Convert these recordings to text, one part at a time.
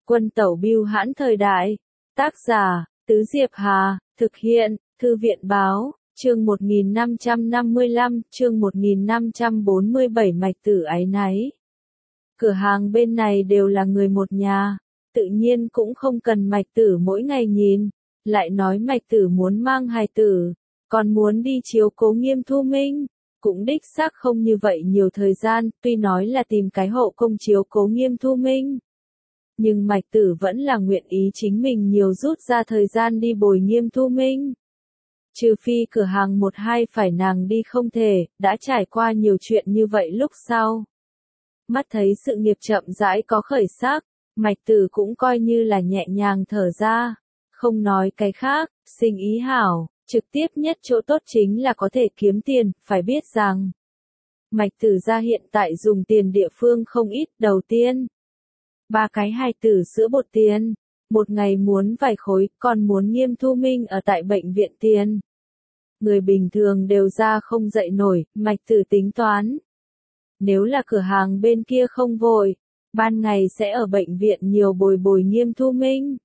Quân tẩu bưu hãn thời đại. Tác giả, Tứ Diệp Hà, thực hiện, Thư viện báo, chương 1555, chương 1547 Mạch Tử áy náy. Cửa hàng bên này đều là người một nhà, tự nhiên cũng không cần Mạch Tử mỗi ngày nhìn, lại nói Mạch Tử muốn mang hài tử, còn muốn đi chiếu cố Nghiêm Thu Minh, cũng đích xác không như vậy nhiều thời gian, tuy nói là tìm cái hậu công chiếu cố Nghiêm Thu Minh. Nhưng Mạch Tử vẫn là nguyện ý chính mình nhiều rút ra thời gian đi bồi Nghiêm Thu Minh. Trừ phi cửa hàng một hai phải nàng đi không thể, đã trải qua nhiều chuyện như vậy lúc sau. Mắt thấy sự nghiệp chậm rãi có khởi sắc, Mạch Tử cũng coi như là nhẹ nhàng thở ra. Không nói cái khác, sinh ý hảo, trực tiếp nhất chỗ tốt chính là có thể kiếm tiền, phải biết rằng Mạch Tử gia hiện tại dùng tiền địa phương không ít. Đầu tiên, 3 cái hài tử sữa bột tiền, một ngày muốn vài khối, còn muốn Nghiêm Thu Minh ở tại bệnh viện tiền. Người bình thường đều ra không dậy nổi, Mạch Tử tính toán. Nếu là cửa hàng bên kia không vội, ban ngày sẽ ở bệnh viện nhiều bồi Nghiêm Thu Minh.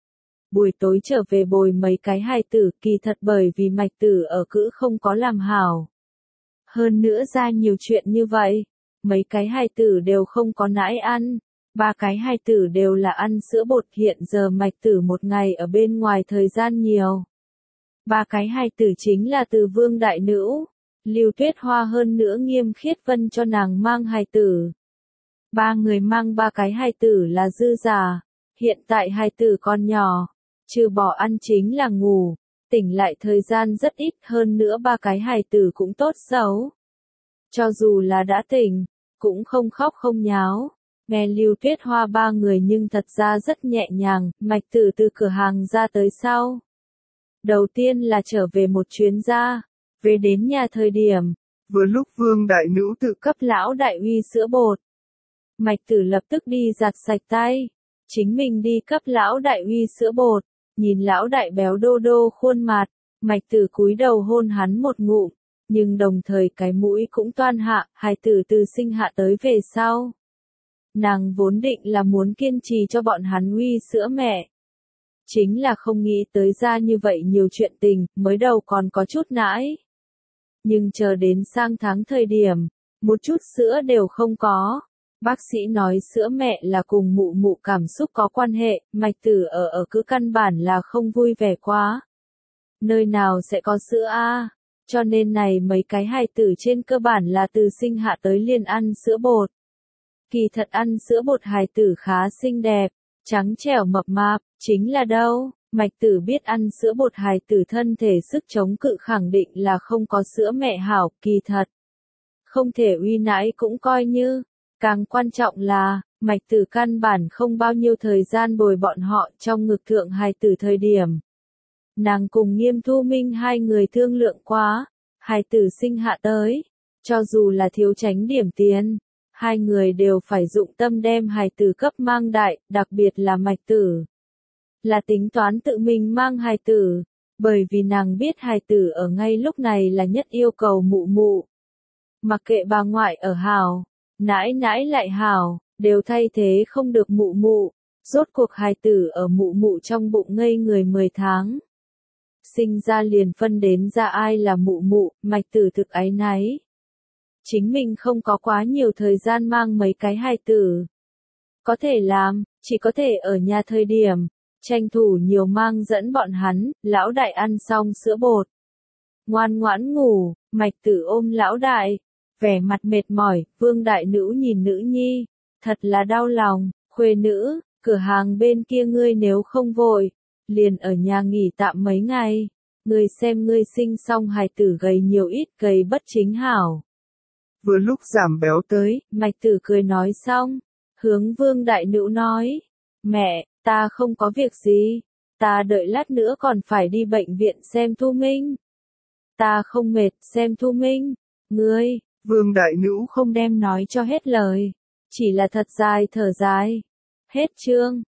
Buổi tối trở về bồi mấy cái hài tử, kỳ thật bởi vì Mạch Tử ở cữ không có làm hảo. Hơn nữa ra nhiều chuyện như vậy, mấy cái hài tử đều không có nãi ăn. 3 cái hài tử đều là ăn sữa bột, hiện giờ Mạch Tử một ngày ở bên ngoài thời gian nhiều. 3 cái hài tử chính là từ Vương Đại Nữu, Lưu Tuyết Hoa hơn nữa Nghiêm Khiết Vân cho nàng mang hài tử. 3 người mang 3 cái hài tử là dư giả, hiện tại hài tử còn nhỏ, trừ bỏ ăn chính là ngủ, tỉnh lại thời gian rất ít, hơn nữa 3 cái hài tử cũng tốt xấu. Cho dù là đã tỉnh, cũng không khóc không nháo. Nghe Lưu Tuyết Hoa 3 người nhưng thật ra rất nhẹ nhàng, Mạch Tử từ cửa hàng ra tới sau. Đầu tiên là trở về một chuyến ra, về đến nhà thời điểm, vừa lúc Vương Đại Nữu tự cấp lão đại uy sữa bột. Mạch Tử lập tức đi giặt sạch tay, chính mình đi cấp lão đại uy sữa bột, nhìn lão đại béo đô đô khuôn mặt, Mạch Tử cúi đầu hôn hắn một ngụm, nhưng đồng thời cái mũi cũng toan hạ, hài tử từ sinh hạ tới về sau. Nàng vốn định là muốn kiên trì cho bọn hắn uy sữa mẹ. Chính là không nghĩ tới ra như vậy nhiều chuyện tình, mới đầu còn có chút nãi. Nhưng chờ đến sang tháng thời điểm, một chút sữa đều không có. Bác sĩ nói sữa mẹ là cùng mụ mụ cảm xúc có quan hệ, Mạch Tử ở cứ căn bản là không vui vẻ quá. Nơi nào sẽ có sữa a? Cho nên này mấy cái hài tử trên cơ bản là từ sinh hạ tới liền ăn sữa bột. Kỳ thật ăn sữa bột hài tử khá xinh đẹp, trắng trẻo mập mạp, chính là đâu, Mạch Tử biết ăn sữa bột hài tử thân thể sức chống cự khẳng định là không có sữa mẹ hảo, kỳ thật. Không thể uy nãi cũng coi như, càng quan trọng là, Mạch Tử căn bản không bao nhiêu thời gian bồi bọn họ trong ngực thượng hài tử thời điểm. Nàng cùng Nghiêm Thu Minh 2 người thương lượng quá, hài tử sinh hạ tới, cho dù là thiếu tránh điểm tiền. 2 người đều phải dụng tâm đem hài tử cấp mang đại, đặc biệt là Mạch Tử. Là tính toán tự mình mang hài tử, bởi vì nàng biết hài tử ở ngay lúc này là nhất yêu cầu mụ mụ. Mặc kệ bà ngoại ở hảo, nãi nãi lại hảo, đều thay thế không được mụ mụ, rốt cuộc hài tử ở mụ mụ trong bụng ngây người 10 tháng. Sinh ra liền phân đến ra ai là mụ mụ, Mạch Tử thực áy náy. Chính mình không có quá nhiều thời gian mang mấy cái hài tử. Có thể làm, chỉ có thể ở nhà thời điểm, tranh thủ nhiều mang dẫn bọn hắn, lão đại ăn xong sữa bột. Ngoan ngoãn ngủ, Mạch Tử ôm lão đại, vẻ mặt mệt mỏi, Vương Đại Nữu nhìn nữ nhi, thật là đau lòng, khuê nữ, cửa hàng bên kia ngươi nếu không vội, liền ở nhà nghỉ tạm mấy ngày, ngươi xem ngươi sinh xong hài tử gầy nhiều ít, gầy bất chính hảo. Vừa lúc giảm béo tới, Mạch Tử cười nói xong, hướng Vương Đại Nữu nói, mẹ, ta không có việc gì, ta đợi lát nữa còn phải đi bệnh viện xem Thu Minh. Ta không mệt xem Thu Minh, ngươi, Vương Đại Nữu không đem nói cho hết lời, chỉ là thật dài thở dài. Hết chương.